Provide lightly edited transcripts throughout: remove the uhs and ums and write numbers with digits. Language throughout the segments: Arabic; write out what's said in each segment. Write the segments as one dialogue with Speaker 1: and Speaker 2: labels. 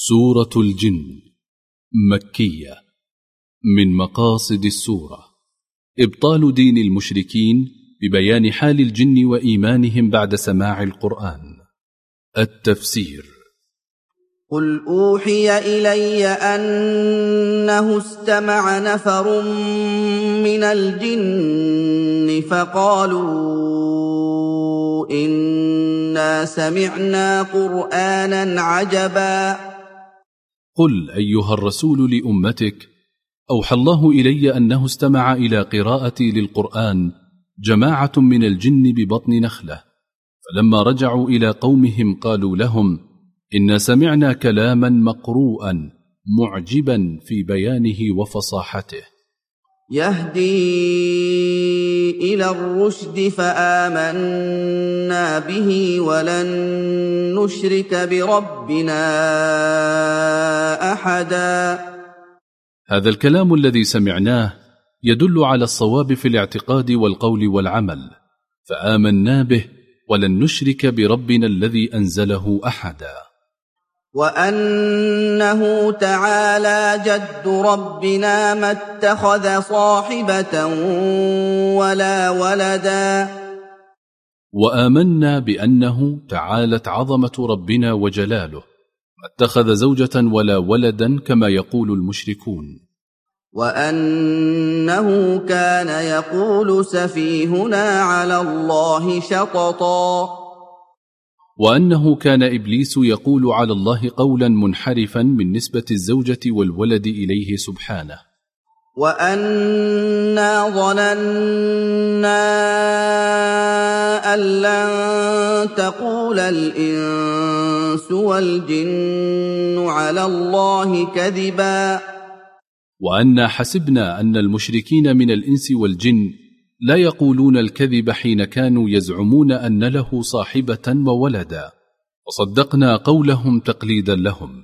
Speaker 1: سورة الجن مكية. من مقاصد السورة إبطال دين المشركين ببيان حال الجن وإيمانهم بعد سماع القرآن. التفسير:
Speaker 2: قل أوحي إلي أنه استمع نفر من الجن فقالوا إنا سمعنا قرآنا عجبا.
Speaker 1: قل أيها الرسول لأمتك: أوحى الله إلي أنه استمع إلى قراءتي للقرآن جماعة من الجن ببطن نخلة، فلما رجعوا إلى قومهم قالوا لهم: إنا سمعنا كلاما مقروءا معجبا في بيانه وفصاحته
Speaker 2: يهدي إلى الرشد فآمنا به ولن نشرك بربنا أحدا.
Speaker 1: هذا الكلام الذي سمعناه يدل على الصواب في الاعتقاد والقول والعمل، فآمنا به ولن نشرك بربنا الذي أنزله أحدا.
Speaker 2: وأنه تعالى جد ربنا ما اتخذ صاحبة ولا ولدا.
Speaker 1: وآمنا بأنه تعالت عظمة ربنا وجلاله ما اتخذ زوجة ولا ولدا كما يقول المشركون.
Speaker 2: وأنه كان يقول سفيهنا على الله شططا.
Speaker 1: وأنه كان إبليس يقول على الله قولا منحرفا من نسبة الزوجة والولد إليه سبحانه.
Speaker 2: وأنا ظننا أن لن تقول الإنس والجن على الله كذبا.
Speaker 1: وأنا حسبنا أن المشركين من الإنس والجن لا يقولون الكذب حين كانوا يزعمون أن له صاحبة وولدا، وصدقنا قولهم تقليدا لهم.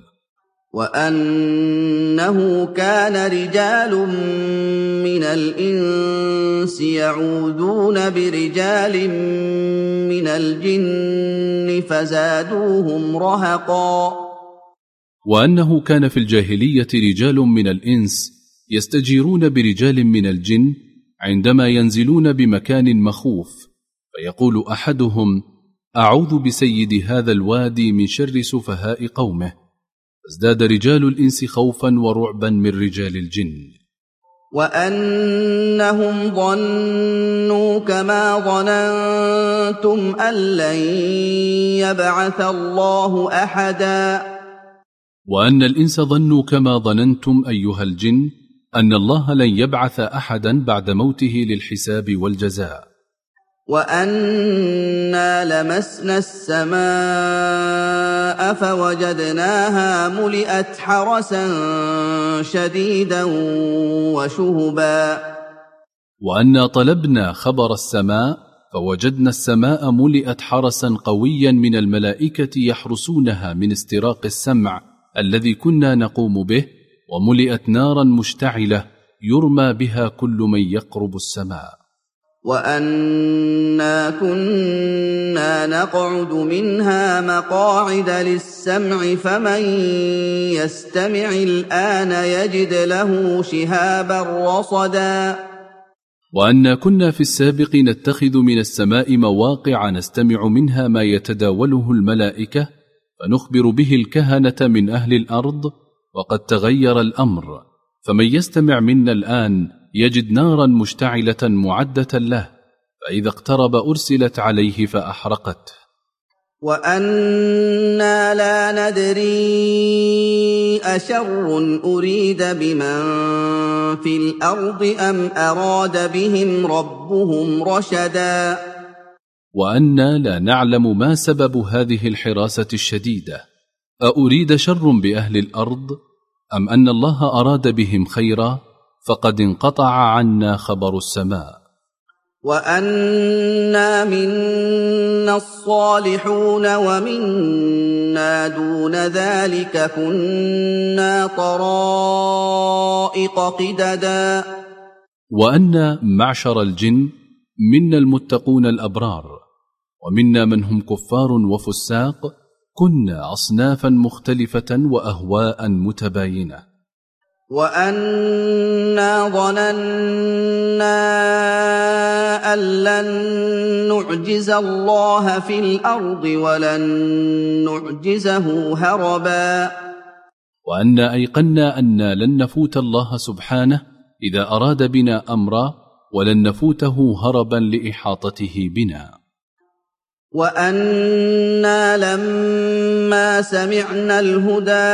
Speaker 2: وأنه كان رجال من الإنس يعوذون برجال من الجن فزادوهم رهقا.
Speaker 1: وأنه كان في الجاهلية رجال من الإنس يستجيرون برجال من الجن عندما ينزلون بمكان مخوف، فيقول أحدهم: أعوذ بسيد هذا الوادي من شر سفهاء قومه، فازداد رجال الإنس خوفا ورعبا من رجال الجن.
Speaker 2: وأنهم ظنوا كما ظننتم أن لن يبعث الله أحدا.
Speaker 1: وأن الإنس ظنوا كما ظننتم أيها الجن أن الله لن يبعث أحدا بعد موته للحساب والجزاء.
Speaker 2: وأنا لمسنا السماء فوجدناها ملئت حرسا شديدا وشهبا.
Speaker 1: وأنا طلبنا خبر السماء فوجدنا السماء ملئت حرسا قويا من الملائكة يحرسونها من استراق السمع الذي كنا نقوم به، وملئت نارا مشتعلة يرمى بها كل من يقرب السماء.
Speaker 2: وأنا كنا نقعد منها مقاعد للسمع فمن يستمع الآن يجد له شهابا رصدا.
Speaker 1: وأنا كنا في السابق نتخذ من السماء مواقع نستمع منها ما يتداوله الملائكة فنخبر به الكهنة من أهل الأرض، وقد تغير الأمر، فمن يستمع منا الآن يجد نارا مشتعلة معدة له، فإذا اقترب أرسلت عليه فأحرقته.
Speaker 2: وأنا لا ندري أشر أريد بمن في الأرض أم أراد بهم ربهم رشدا.
Speaker 1: وأنا لا نعلم ما سبب هذه الحراسة الشديدة، أأريد شر بأهل الأرض أم أن الله أراد بهم خيرا، فقد انقطع عنا خبر السماء.
Speaker 2: وأنا منا الصالحون ومنا دون ذلك كنا طرائق قددا.
Speaker 1: وأنا معشر الجن منا المتقون الأبرار، ومنا من هم كفار وفساق كنا أصنافا مختلفة وأهواء متباينة.
Speaker 2: وأنا ظننا أن لن نعجز الله في الأرض ولن نعجزه هربا.
Speaker 1: وأنا أيقنا أن لن نفوت الله سبحانه إذا أراد بنا أمرا، ولن نفوته هربا لإحاطته بنا.
Speaker 2: وأنا لما سمعنا الهدى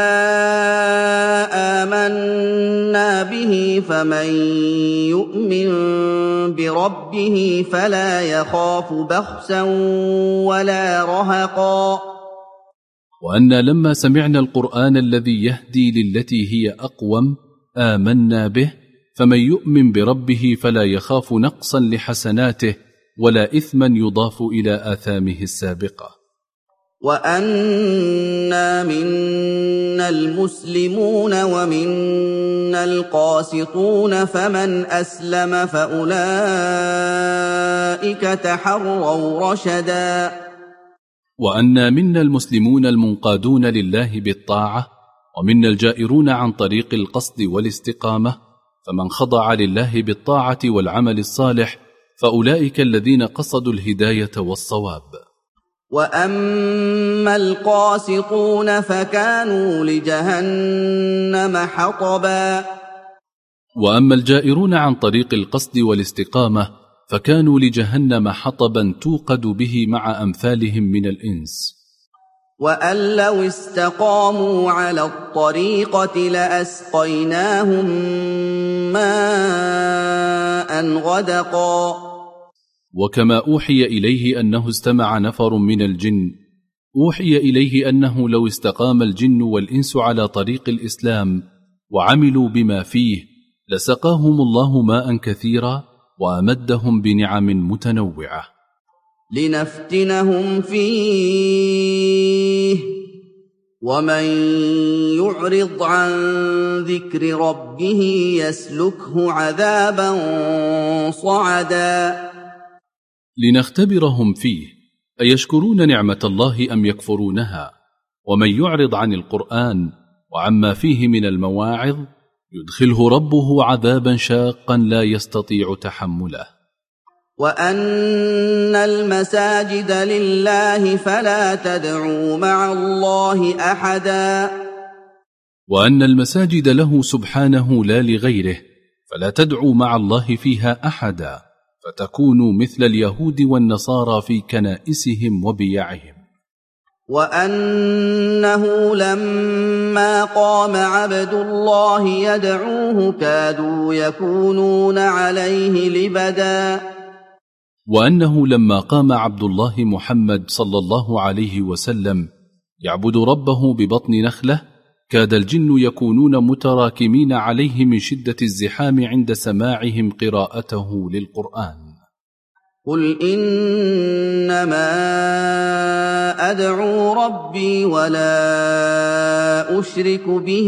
Speaker 2: آمنا به فمن يؤمن بربه فلا يخاف بخسا ولا رهقا. وأنا
Speaker 1: لما سمعنا القرآن الذي يهدي للتي هي أقوم آمنا به، فمن يؤمن بربه فلا يخاف نقصا لحسناته ولا إثما يضاف إلى آثامه السابقة.
Speaker 2: وأنا منا المسلمون ومنا القاسطون فمن أسلم فأولئك تحروا رشدا.
Speaker 1: وأنا منا المسلمون المنقادون لله بالطاعة، ومنا الجائرون عن طريق القصد والاستقامة، فمن خضع لله بالطاعة والعمل الصالح فأولئك الذين قصدوا الهداية والصواب.
Speaker 2: وأما القاسطون فكانوا لجهنم حطبا.
Speaker 1: وأما الجائرون عن طريق القصد والاستقامة فكانوا لجهنم حطبا توقد به مع أمثالهم من الإنس.
Speaker 2: وأن لو استقاموا على الطريقة لأسقيناهم ماء غدقا.
Speaker 1: وكما أوحي إليه أنه استمع نفر من الجن، أوحي إليه أنه لو استقام الجن والإنس على طريق الإسلام وعملوا بما فيه لسقاهم الله ماء كثيرا وأمدهم بنعم متنوعة
Speaker 2: لنفتنهم فيه ومن يعرض عن ذكر ربه يسلكه عذابا صعدا.
Speaker 1: لنختبرهم فيه أيشكرون نعمة الله أم يكفرونها، ومن يعرض عن القرآن وعما فيه من المواعظ يدخله ربه عذابا شاقا لا يستطيع تحمله.
Speaker 2: وأن المساجد لله فلا تدعوا مع الله أحدا.
Speaker 1: وأن المساجد له سبحانه لا لغيره، فلا تدعوا مع الله فيها أحدا، فتكونوا مثل اليهود والنصارى في كنائسهم وبيعهم.
Speaker 2: وأنه لما قام عبد الله يدعوه كادوا يكونون عليه لبدا.
Speaker 1: وأنه لما قام عبد الله محمد صلى الله عليه وسلم يعبد ربه ببطن نخلة كاد الجن يكونون متراكمين عليه من شدة الزحام عند سماعهم قراءته للقرآن.
Speaker 2: قل إنما أدعو ربي ولا أشرك به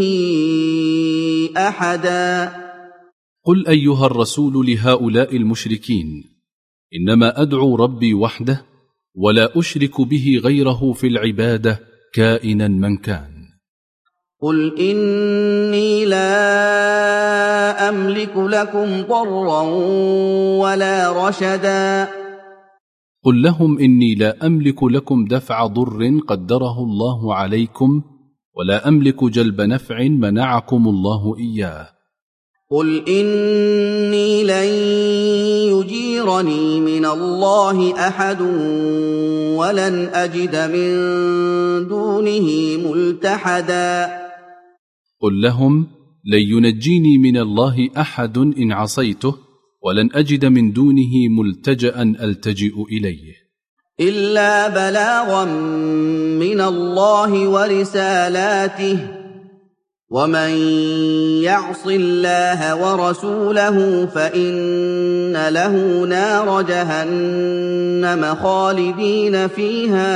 Speaker 2: أحدا.
Speaker 1: قل أيها الرسول لهؤلاء المشركين إنما أدعو ربي وحده ولا أشرك به غيره في العبادة كائنا من كان.
Speaker 2: قل إني لا أملك لكم ضرا ولا رشدا.
Speaker 1: قل لهم إني لا أملك لكم دفع ضر قدره الله عليكم ولا أملك جلب نفع منعكم الله إياه.
Speaker 2: قل إني لن يجيرني من الله أحد ولن أجد من دونه ملتحدا.
Speaker 1: قل لهم لن ينجيني من الله أحد إن عصيته ولن أجد من دونه ملتجأ ألتجئ إليه
Speaker 2: إلا بلاغا من الله ورسالاته ومن يعص الله ورسوله فإن له نار جهنم خالدين فيها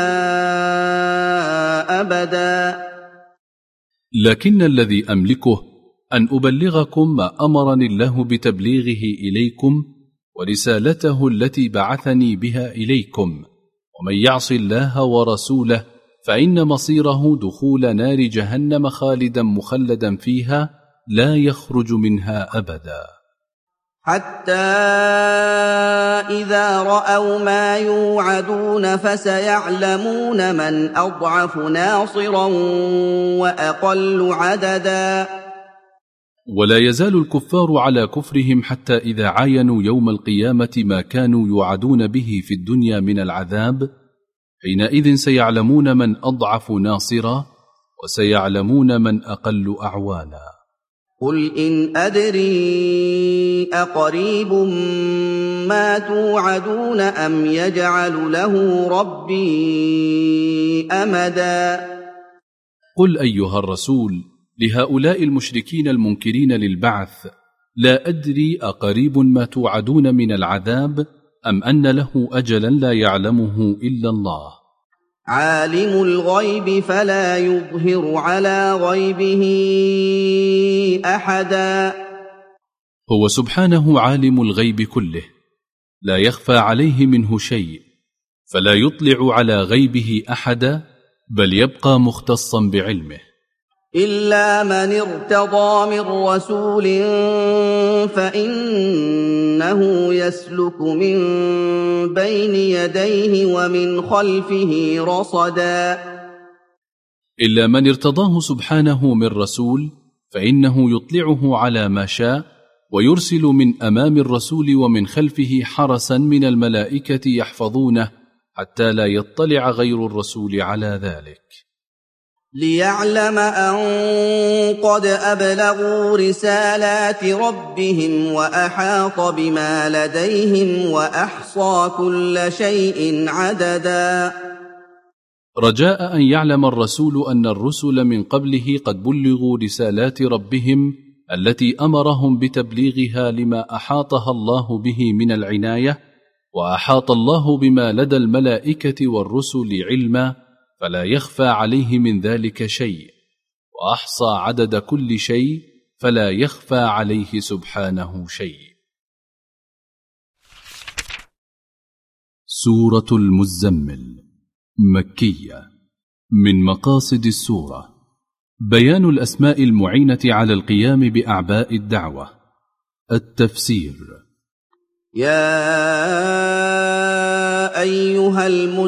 Speaker 2: أبدا.
Speaker 1: لكن الذي أملكه أن أبلغكم ما أمرني الله بتبليغه إليكم ورسالته التي بعثني بها إليكم، ومن يعص الله ورسوله فإن مصيره دخول نار جهنم خالدا مخلدا فيها لا يخرج منها أبدا.
Speaker 2: حتى إذا رأوا ما يوعدون فسيعلمون من أضعف ناصرا وأقل عددا.
Speaker 1: ولا يزال الكفار على كفرهم حتى إذا عاينوا يوم القيامة ما كانوا يوعدون به في الدنيا من العذاب، حينئذ سيعلمون من أضعف ناصرا وسيعلمون من أقل أعوانا.
Speaker 2: قل إن أدري أقريب ما توعدون أم يجعل له ربي أمدا.
Speaker 1: قل أيها الرسول لهؤلاء المشركين المنكرين للبعث: لا أدري أقريب ما توعدون من العذاب أم أن له أجلا لا يعلمه إلا الله.
Speaker 2: عالم الغيب فلا يظهر على غيبه أحدا.
Speaker 1: هو سبحانه عالم الغيب كله، لا يخفى عليه منه شيء، فلا يطلع على غيبه أحدا، بل يبقى مختصا بعلمه.
Speaker 2: إلا من ارتضى من رسول فإنه يسلك من بين يديه ومن خلفه رصدا.
Speaker 1: إلا من ارتضاه سبحانه من رسول فإنه يطلعه على ما شاء، ويرسل من أمام الرسول ومن خلفه حرسا من الملائكة يحفظونه حتى لا يطلع غير الرسول على ذلك.
Speaker 2: ليعلم أن قد أبلغوا رسالات ربهم وأحاط بما لديهم وأحصى كل شيء عددا.
Speaker 1: رجاء أن يعلم الرسول أن الرسل من قبله قد بلغوا رسالات ربهم التي أمرهم بتبليغها لما أحاطها الله به من العناية، وأحاط الله بما لدى الملائكة والرسل علما، فلا يخفى عليه من ذلك شيء، وأحصى عدد كل شيء فلا يخفى عليه سبحانه شيء. سورة المزمل مكية. من مقاصد السورة بيان الأسماء المعينة على القيام بأعباء الدعوة. التفسير:
Speaker 2: يا أيها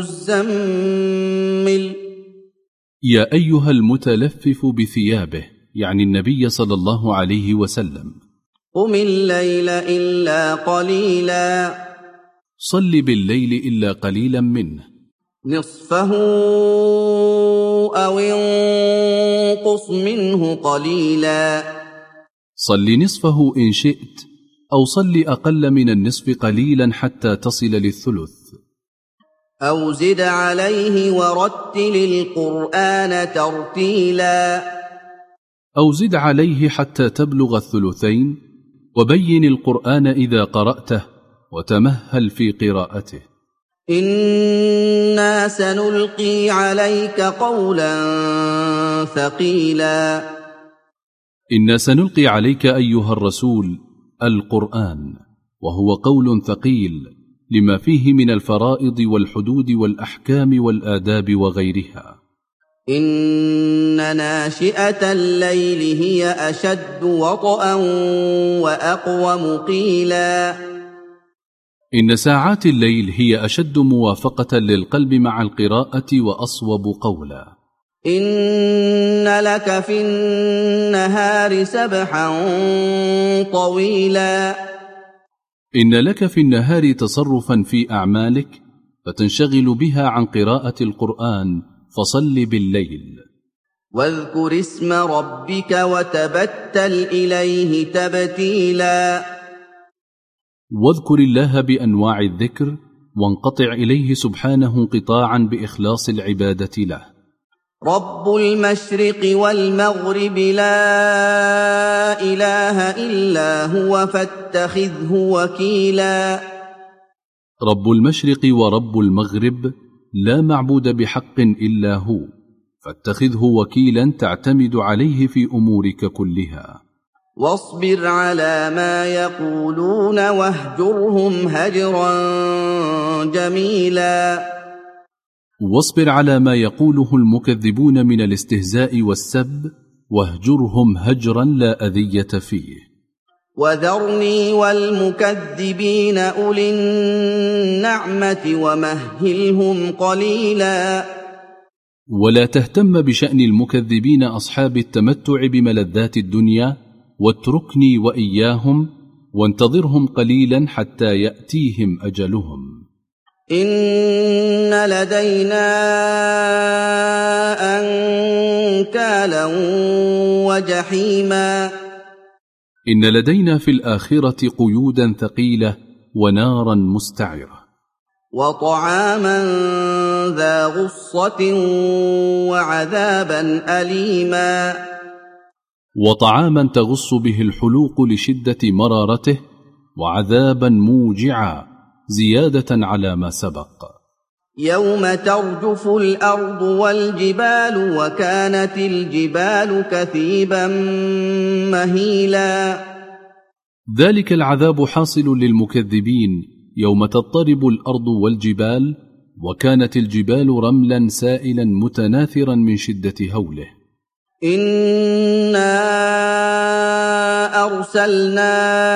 Speaker 2: المزمل،
Speaker 1: يا أيها المتلفف بثيابه، يعني النبي صلى الله عليه وسلم،
Speaker 2: قم الليل إلا قليلا،
Speaker 1: صل بالليل إلا قليلا منه،
Speaker 2: نصفه أو انقص منه قليلا،
Speaker 1: صل نصفه إن شئت، أو صل أقل من النصف قليلا حتى تصل للثلث،
Speaker 2: أو زد عليه ورتل القرآن ترتيلا،
Speaker 1: أو زد عليه حتى تبلغ الثلثين، وبين القرآن إذا قرأته، وتمهل في قراءته.
Speaker 2: إنا سنلقي عليك قولا ثقيلا.
Speaker 1: إنا سنلقي عليك أيها الرسول القرآن، وهو قول ثقيل لما فيه من الفرائض والحدود والأحكام والآداب وغيرها.
Speaker 2: إن ناشئة الليل هي أشد وطئا وأقوم قيلا.
Speaker 1: إن ساعات الليل هي أشد موافقة للقلب مع القراءة وأصوب قولا.
Speaker 2: إن لك في النهار سبحا طويلا.
Speaker 1: إن لك في النهار تصرفا في أعمالك فتنشغل بها عن قراءة القرآن، فصل بالليل.
Speaker 2: واذكر اسم ربك وتبتل إليه تبتيلا.
Speaker 1: واذكر الله بأنواع الذكر، وانقطع إليه سبحانه انقطاعا بإخلاص العبادة له.
Speaker 2: رب المشرق والمغرب لا إله إلا هو فاتخذه وكيلا.
Speaker 1: رب المشرق ورب المغرب لا معبود بحق إلا هو، فاتخذه وكيلا تعتمد عليه في أمورك كلها.
Speaker 2: واصبر على ما يقولون واهجرهم هجرا جميلا.
Speaker 1: واصبر على ما يقوله المكذبون من الاستهزاء والسب، واهجرهم هجرا لا أذية فيه.
Speaker 2: وذرني والمكذبين أولي النعمة ومهلهم قليلا.
Speaker 1: ولا تهتم بشأن المكذبين أصحاب التمتع بملذات الدنيا، واتركني وإياهم، وانتظرهم قليلا حتى يأتيهم أجلهم.
Speaker 2: إن لدينا أنكالا وجحيما.
Speaker 1: إن لدينا في الآخرة قيودا ثقيلة ونارا مستعرة،
Speaker 2: وطعاما ذا غصة وعذابا أليما.
Speaker 1: وطعاما تغص به الحلوق لشدة مرارته، وعذابا موجعا زيادة على ما سبق.
Speaker 2: يوم ترجف الأرض والجبال وكانت الجبال كثيبا مهيلا.
Speaker 1: ذلك العذاب حاصل للمكذبين يوم تضطرب الأرض والجبال، وكانت الجبال رملا سائلا متناثرا من شدة هوله.
Speaker 2: إنا أرسلنا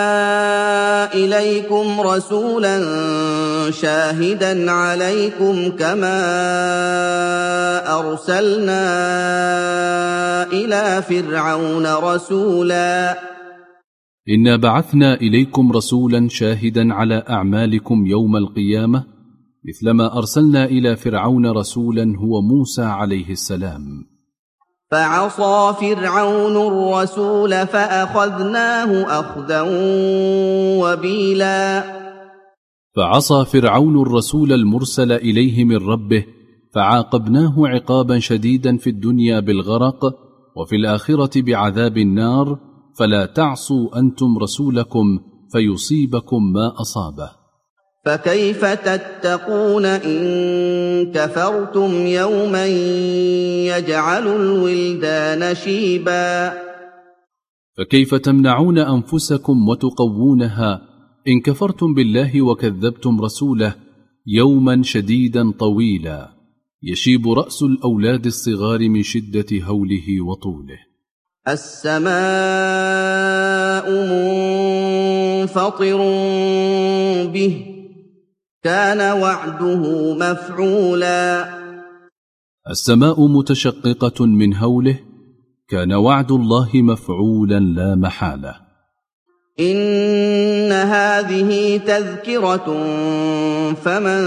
Speaker 2: إليكم رسولا شاهدا عليكم كما أرسلنا إلى فرعون رسولا.
Speaker 1: إنا بعثنا إليكم رسولا شاهدا على أعمالكم يوم القيامة، مثلما أرسلنا إلى فرعون رسولا هو موسى عليه السلام.
Speaker 2: فعصى فرعون الرسول فأخذناه أخذا وبيلا.
Speaker 1: فعصى فرعون الرسول المرسل إليه من ربه، فعاقبناه عقابا شديدا في الدنيا بالغرق، وفي الآخرة بعذاب النار. فلا تعصوا أنتم رسولكم فيصيبكم ما أصابه.
Speaker 2: فكيف تتقون إن كفرتم يوما يجعل الولدان شيبا.
Speaker 1: فكيف تمنعون أنفسكم وتقوونها إن كفرتم بالله وكذبتم رسوله يوما شديدا طويلا يشيب رأس الأولاد الصغار من شدة هوله وطوله.
Speaker 2: السماء منفطر به كان وعده مفعولا.
Speaker 1: السماء متشققة من هوله، كان وعد الله مفعولا لا محالة.
Speaker 2: إن هذه تذكرة فمن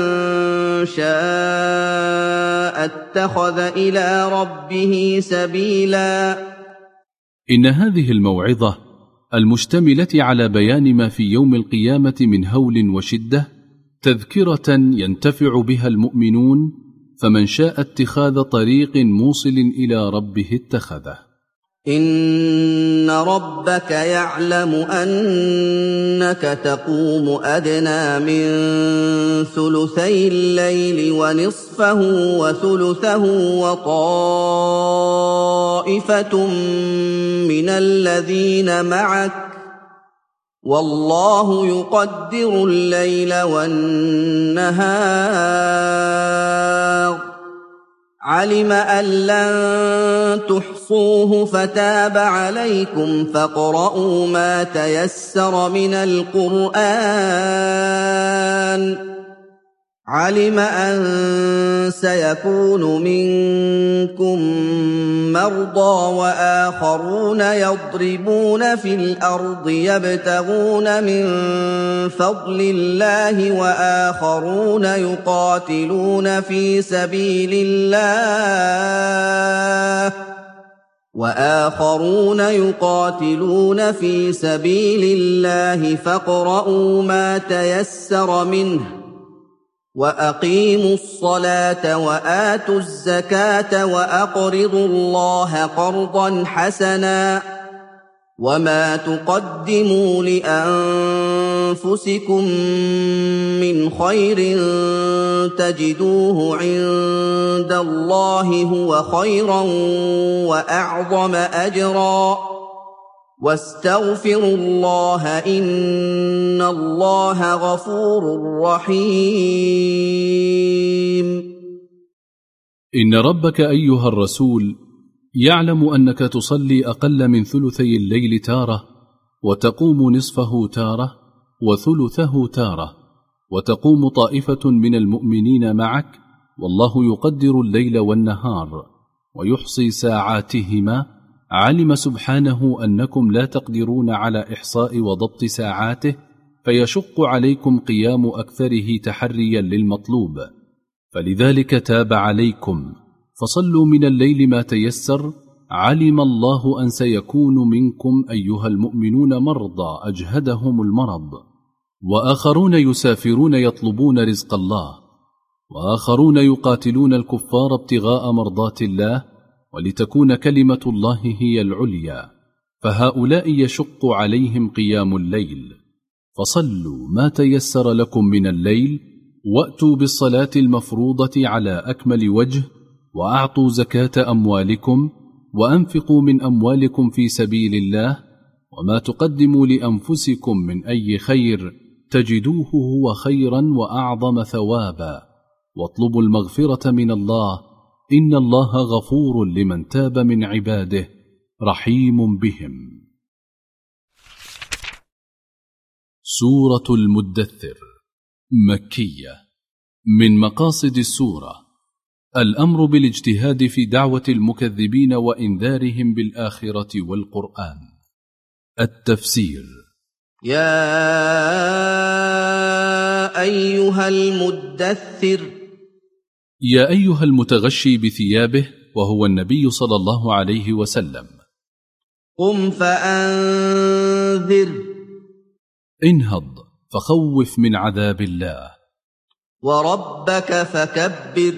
Speaker 2: شاء اتخذ إلى ربه سبيلا.
Speaker 1: إن هذه الموعظة المشتملة على بيان ما في يوم القيامة من هول وشدة تذكرة ينتفع بها المؤمنون، فمن شاء اتخاذ طريق موصل إلى ربه اتخذه.
Speaker 2: إن ربك يعلم أنك تقوم أدنى من ثلثي الليل ونصفه وثلثه وطائفة من الذين معك، والله يقدر الليل والنهار. علم أن لن تحصوه فتاب عليكم فاقرؤوا ما تيسر من القرآن. علم أن سيكون منكم مرضى وآخرون يضربون في الأرض يبتغون من فضل الله وآخرون يقاتلون في سبيل الله فاقرؤوا ما تيسر منه وأقيموا الصلاة وآتوا الزكاة وأقرضوا الله قرضا حسنا وما تقدموا لأنفسكم من خير تجدوه عند الله هو خيرا وأعظم أجرا واستغفروا الله إن الله غفور رحيم.
Speaker 1: إن ربك أيها الرسول يعلم أنك تصلي أقل من ثلثي الليل تارة، وتقوم نصفه تارة، وثلثه تارة، وتقوم طائفة من المؤمنين معك، والله يقدر الليل والنهار ويحصي ساعاتهما. علم سبحانه أنكم لا تقدرون على إحصاء وضبط ساعاته، فيشق عليكم قيام أكثره تحريا للمطلوب، فلذلك تاب عليكم، فصلوا من الليل ما تيسر. علم الله أن سيكون منكم أيها المؤمنون مرضى أجهدهم المرض، وآخرون يسافرون يطلبون رزق الله، وآخرون يقاتلون الكفار ابتغاء مرضات الله، ولتكون كلمة الله هي العليا، فهؤلاء يشق عليهم قيام الليل. فصلوا ما تيسر لكم من الليل، وأتوا بالصلاة المفروضة على أكمل وجه، وأعطوا زكاة أموالكم، وأنفقوا من أموالكم في سبيل الله، وما تقدموا لأنفسكم من أي خير تجدوه هو خيرا وأعظم ثوابا، واطلبوا المغفرة من الله، إن الله غفور لمن تاب من عباده رحيم بهم. سورة المدثر مكية. من مقاصد السورة الأمر بالاجتهاد في دعوة المكذبين وإنذارهم بالآخرة والقرآن. التفسير.
Speaker 2: يا أيها المدثر،
Speaker 1: يا أيها المتغشي بثيابه، وهو النبي صلى الله عليه وسلم،
Speaker 2: قم فأنذر،
Speaker 1: انهض فخوف من عذاب الله،
Speaker 2: وربك فكبر،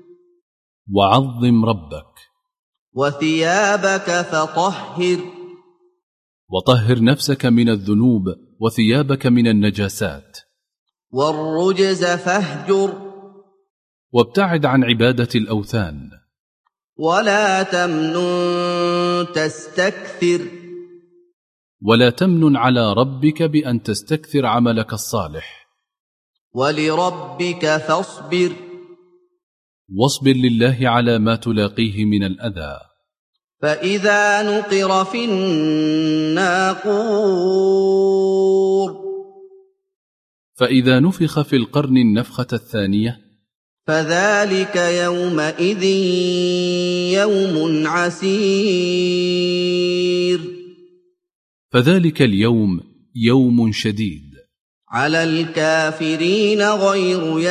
Speaker 1: وعظم ربك،
Speaker 2: وثيابك فطهر،
Speaker 1: وطهر نفسك من الذنوب وثيابك من النجاسات،
Speaker 2: والرجز فاهجر،
Speaker 1: وابتعد عن عبادة الأوثان،
Speaker 2: ولا تمنن تستكثر،
Speaker 1: ولا تمنن على ربك بأن تستكثر عملك الصالح،
Speaker 2: ولربك فاصبر،
Speaker 1: واصبر لله على ما تلاقيه من الأذى.
Speaker 2: فإذا نقر في الناقور،
Speaker 1: فإذا نفخ في القرن النفخة الثانية،
Speaker 2: فذلك يومئذ يوم عسير،
Speaker 1: فذلك اليوم يوم شديد،
Speaker 2: على الكافرين غير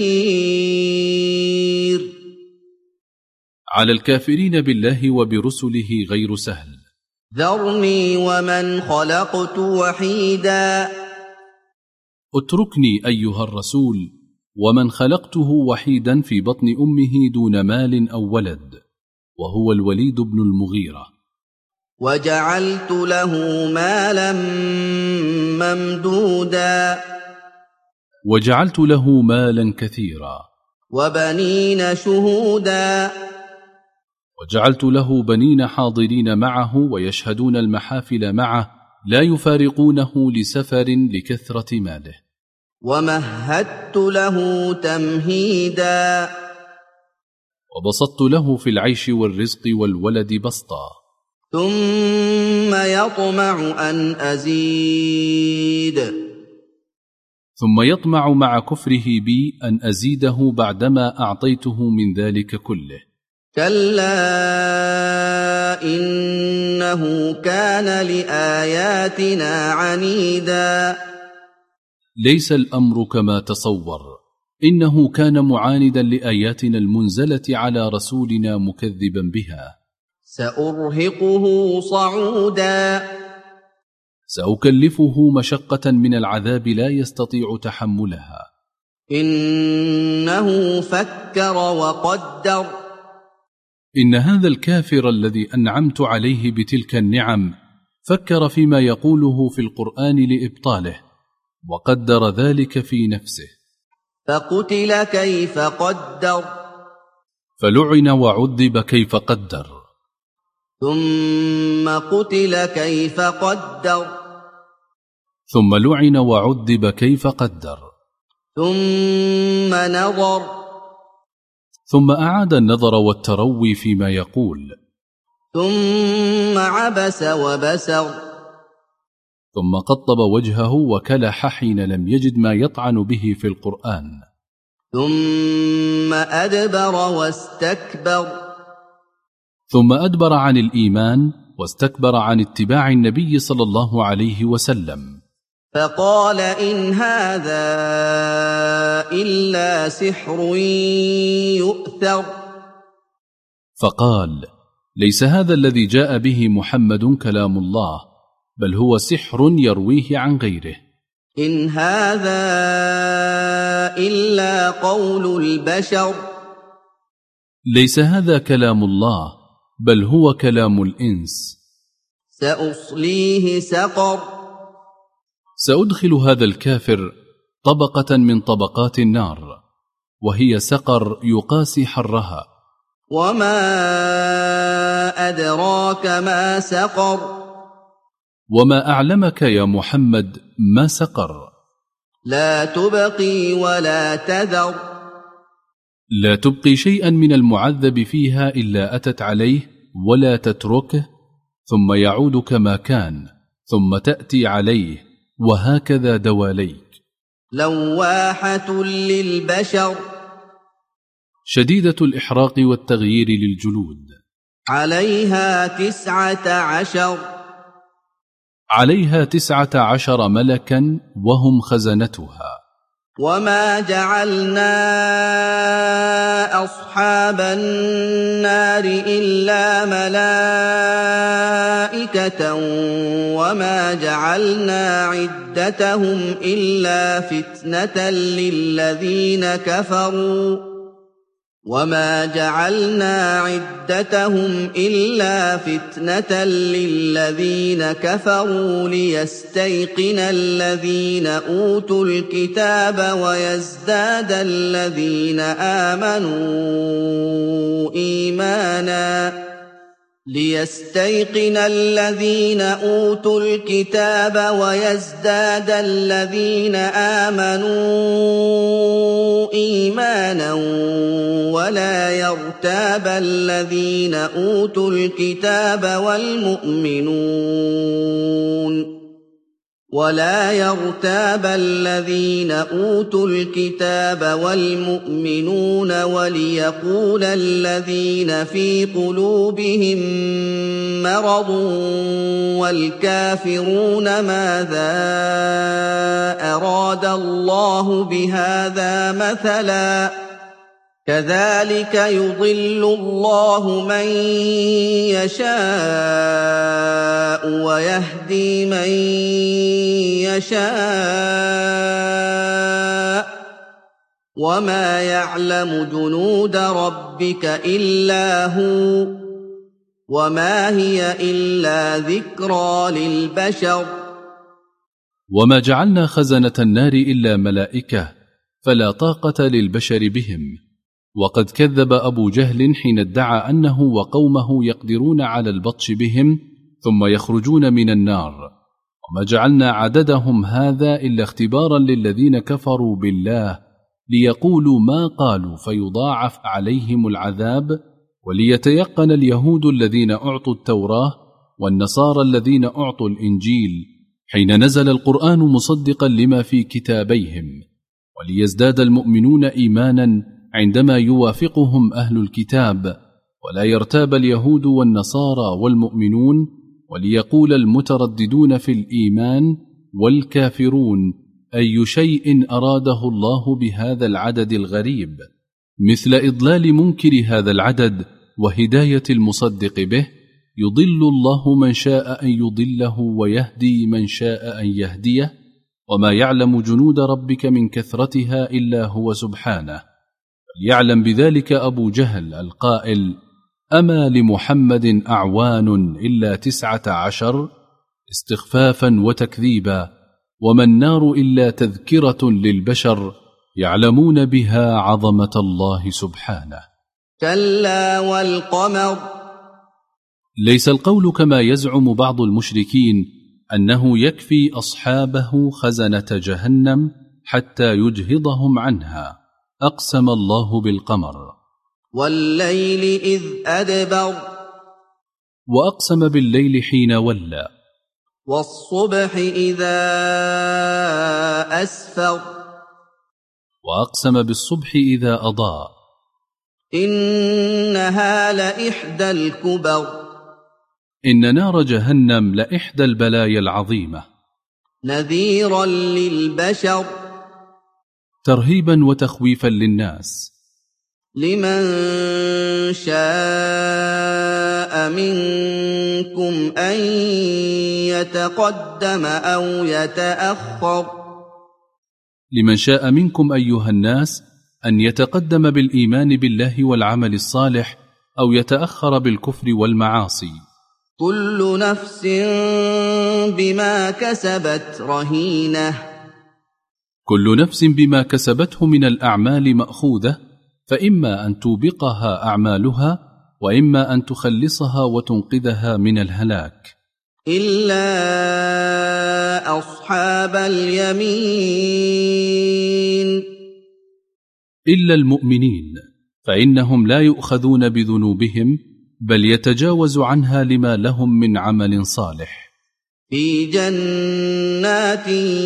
Speaker 2: يسير،
Speaker 1: على الكافرين بالله وبرسله غير سهل.
Speaker 2: ذرني ومن خلقت وحيدا،
Speaker 1: اتركني أيها الرسول ومن خلقته وحيدا في بطن أمه دون مال أو ولد، وهو الوليد بن المغيرة.
Speaker 2: وجعلت له مالا ممدودا،
Speaker 1: وجعلت له مالا كثيرا،
Speaker 2: وبنين شهودا،
Speaker 1: وجعلت له بنين حاضرين معه ويشهدون المحافل معه، لا يفارقونه لسفر لكثرة ماله.
Speaker 2: ومهدت له تمهيدا،
Speaker 1: وبسطت له في العيش والرزق والولد بسطا،
Speaker 2: ثم يطمع أن أزيد،
Speaker 1: ثم يطمع مع كفره بي أن أزيده بعدما أعطيته من ذلك كله.
Speaker 2: كلا إنه كان لآياتنا عنيدا،
Speaker 1: ليس الأمر كما تصور، إنه كان معاندا لآياتنا المنزلة على رسولنا مكذبا بها.
Speaker 2: سأرهقه صعودا،
Speaker 1: سأكلفه مشقة من العذاب لا يستطيع تحملها.
Speaker 2: إنه فكر وقدر،
Speaker 1: إن هذا الكافر الذي أنعمت عليه بتلك النعم فكر فيما يقوله في القرآن لإبطاله، وقدر ذلك في نفسه.
Speaker 2: فقتل كيف قدر،
Speaker 1: فلعن وعذب كيف قدر.
Speaker 2: ثم قتل كيف قدر،
Speaker 1: ثم لعن وعذب كيف قدر.
Speaker 2: ثم نظر،
Speaker 1: ثم أعاد النظر والتروي فيما يقول.
Speaker 2: ثم عبس وبسر.
Speaker 1: ثم قطب وجهه وكلح حين لم يجد ما يطعن به في القرآن.
Speaker 2: ثم أدبر واستكبر.
Speaker 1: ثم أدبر عن الإيمان واستكبر عن اتباع النبي صلى الله عليه وسلم.
Speaker 2: فقال إن هذا إلا سحر يؤثر.
Speaker 1: فقال ليس هذا الذي جاء به محمد كلام الله، بل هو سحر يرويه عن غيره.
Speaker 2: إن هذا إلا قول البشر.
Speaker 1: ليس هذا كلام الله، بل هو كلام الإنس.
Speaker 2: سأصليه سقر.
Speaker 1: سأدخل هذا الكافر طبقة من طبقات النار، وهي سقر يقاسي حرها.
Speaker 2: وما أدراك ما سقر.
Speaker 1: وما أعلمك يا محمد ما سقر.
Speaker 2: لا تبقي ولا تذر.
Speaker 1: لا تبقي شيئا من المعذب فيها إلا أتت عليه ولا تتركه، ثم يعود كما كان، ثم تأتي عليه، وهكذا دواليك.
Speaker 2: لواحة للبشر.
Speaker 1: شديدة الإحراق والتغيير للجلود.
Speaker 2: عليها 19.
Speaker 1: عليها 19 ملكا وهم خزنتها.
Speaker 2: وما جعلنا أصحاب النار إلا ملائكة وما جعلنا عدتهم إلا فتنة للذين كفروا ليستيقن الذين أوتوا الكتاب ويزداد الذين آمنوا إيمانا ولا يرتاب الذين أوتوا الكتاب والمؤمنون وليقول الذين في قلوبهم مرض والكافرون ماذا أراد الله بهذا مثلا كذلك يضل الله من يشاء ويهدي من يشاء وما يعلم جنود ربك إلا هو وما هي إلا ذكرى للبشر.
Speaker 1: وما جعلنا خزنة النار إلا ملائكة فلا طاقة للبشر بهم. وقد كذب أبو جهل حين ادعى أنه وقومه يقدرون على البطش بهم ثم يخرجون من النار. وما جعلنا عددهم هذا إلا اختبارا للذين كفروا بالله ليقولوا ما قالوا فيضاعف عليهم العذاب، وليتيقن اليهود الذين أعطوا التوراة والنصارى الذين أعطوا الإنجيل حين نزل القرآن مصدقا لما في كتابيهم، وليزداد المؤمنون إيمانا عندما يوافقهم أهل الكتاب، ولا يرتاب اليهود والنصارى والمؤمنون، وليقول المترددون في الإيمان والكافرون أي شيء أراده الله بهذا العدد الغريب، مثل إضلال منكر هذا العدد وهداية المصدق به. يضل الله من شاء أن يضله ويهدي من شاء أن يهديه، وما يعلم جنود ربك من كثرتها إلا هو سبحانه. يعلم بذلك أبو جهل القائل أما لمحمد أعوان إلا 19 استخفافا وتكذيبا، وما النار إلا تذكرة للبشر يعلمون بها عظمة الله سبحانه.
Speaker 2: كلا والقمر.
Speaker 1: ليس القول كما يزعم بعض المشركين أنه يكفي أصحابه خزنة جهنم حتى يجهضهم عنها. أقسم الله بالقمر.
Speaker 2: وَاللَّيْلِ إِذْ أَدْبَرَ
Speaker 1: وأقسم بالليل حين ولى
Speaker 2: وَالصُّبْحِ إِذَا أَسْفَرَ
Speaker 1: وأقسم بالصبح إذا أضاء
Speaker 2: إِنَّهَا لَإِحْدَى الْكُبَرِ
Speaker 1: إن نار جهنم لإحدى البلايا العظيمة
Speaker 2: نذيرا للبشر
Speaker 1: ترهيبا وتخويفا للناس
Speaker 2: لمن شاء منكم أن يتقدم أو يتأخر
Speaker 1: لمن شاء منكم أيها الناس أن يتقدم بالإيمان بالله والعمل الصالح أو يتأخر بالكفر والمعاصي
Speaker 2: كل نفس بما كسبت رهينة
Speaker 1: كل نفس بما كسبته من الأعمال مأخوذة فإما أن توبقها أعمالها وإما أن تخلصها وتنقذها من الهلاك
Speaker 2: إلا أصحاب اليمين
Speaker 1: إلا المؤمنين فإنهم لا يؤخذون بذنوبهم بل يتجاوز عنها لما لهم من عمل صالح
Speaker 2: في جنات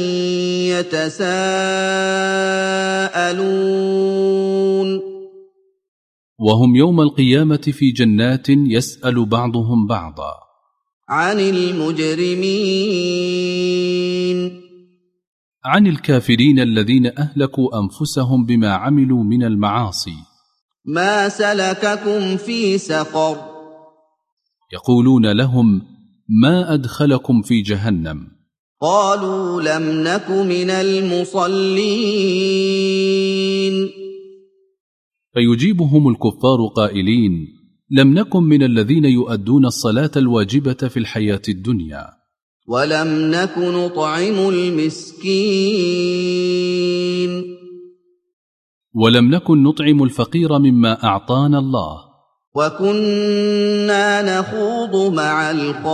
Speaker 2: يتساءلون
Speaker 1: وهم يوم القيامة في جنات يسأل بعضهم بعضا
Speaker 2: عن المجرمين
Speaker 1: عن الكافرين الذين أهلكوا أنفسهم بما عملوا من المعاصي
Speaker 2: ما سلككم في سقر
Speaker 1: يقولون لهم ما أدخلكم في جهنم
Speaker 2: قالوا لم نك من المصلين
Speaker 1: فيجيبهم الكفار قائلين لم نكن من الذين يؤدون الصلاة الواجبة في الحياة الدنيا
Speaker 2: ولم نك نطعم المسكين
Speaker 1: ولم نكن نطعم الفقير مما أعطانا الله
Speaker 2: وكنا نخوض مع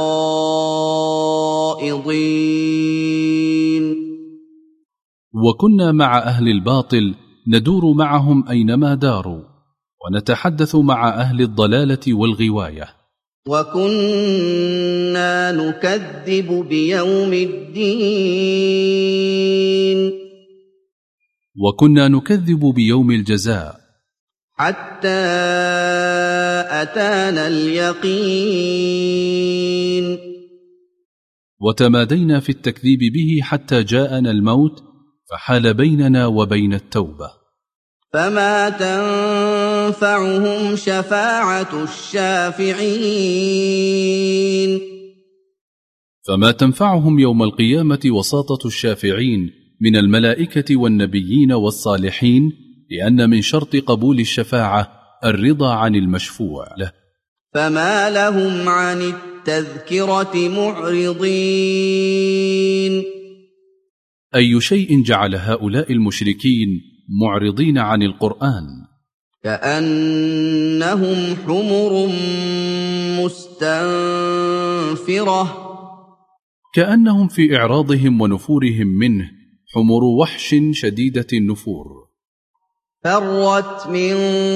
Speaker 2: الخائضين
Speaker 1: وكنا مع أهل الباطل ندور معهم أينما داروا ونتحدث مع أهل الضلالة والغواية
Speaker 2: وكنا نكذب بيوم الدين
Speaker 1: وكنا نكذب بيوم الجزاء
Speaker 2: حتى أتانا اليقين
Speaker 1: وتمادينا في التكذيب به حتى جاءنا الموت فحال بيننا وبين التوبة
Speaker 2: فما تنفعهم شفاعة الشافعين
Speaker 1: فما تنفعهم يوم القيامة وساطة الشافعين من الملائكة والنبيين والصالحين لأن من شرط قبول الشفاعة الرضا عن المشفوع له
Speaker 2: فما لهم عن التذكرة معرضين
Speaker 1: أي شيء جعل هؤلاء المشركين معرضين عن القرآن
Speaker 2: كأنهم حمر مستنفرة
Speaker 1: كأنهم في إعراضهم ونفورهم منه حمر وحش شديدة النفور
Speaker 2: فرت من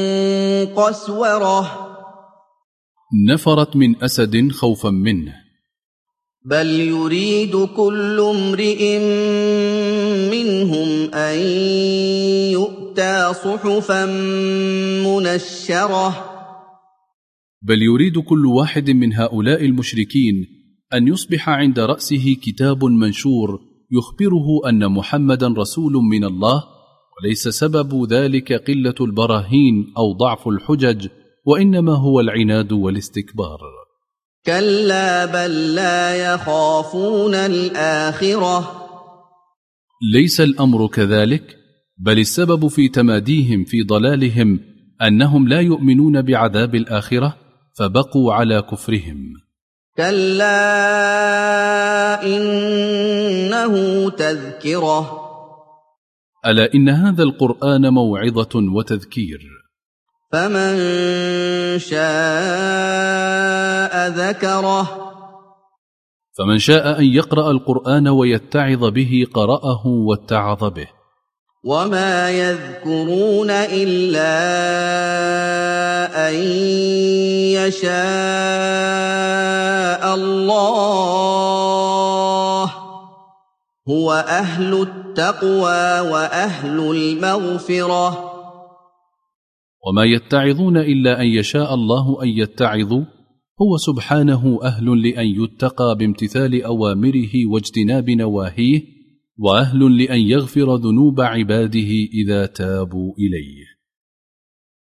Speaker 2: قسورة
Speaker 1: نفرت من أسد خوفا منه
Speaker 2: بل يريد كل امرئ منهم أن يؤتى صحفا منشرة
Speaker 1: بل يريد كل واحد من هؤلاء المشركين أن يصبح عند رأسه كتاب منشور يخبره أن محمدا رسول من الله وليس سبب ذلك قلة البراهين أو ضعف الحجج وإنما هو العناد والاستكبار
Speaker 2: كلا بل لا يخافون الآخرة
Speaker 1: ليس الأمر كذلك بل السبب في تماديهم في ضلالهم أنهم لا يؤمنون بعذاب الآخرة فبقوا على كفرهم
Speaker 2: كلا إنه تذكرة
Speaker 1: ألا إن هذا القرآن موعظة وتذكير
Speaker 2: فمن شاء ذكره
Speaker 1: فمن شاء أن يقرأ القرآن ويتعظ به قرأه واتعظ به
Speaker 2: وما يذكرون إلا أن يشاء الله هو أهل التقوى وأهل المغفرة.
Speaker 1: وما يتعظون إلا أن يشاء الله أن يتعظوا، هو سبحانه أهل لأن يتقى بامتثال أوامره واجتناب نواهيه، وأهل لأن يغفر ذنوب عباده إذا تابوا إليه.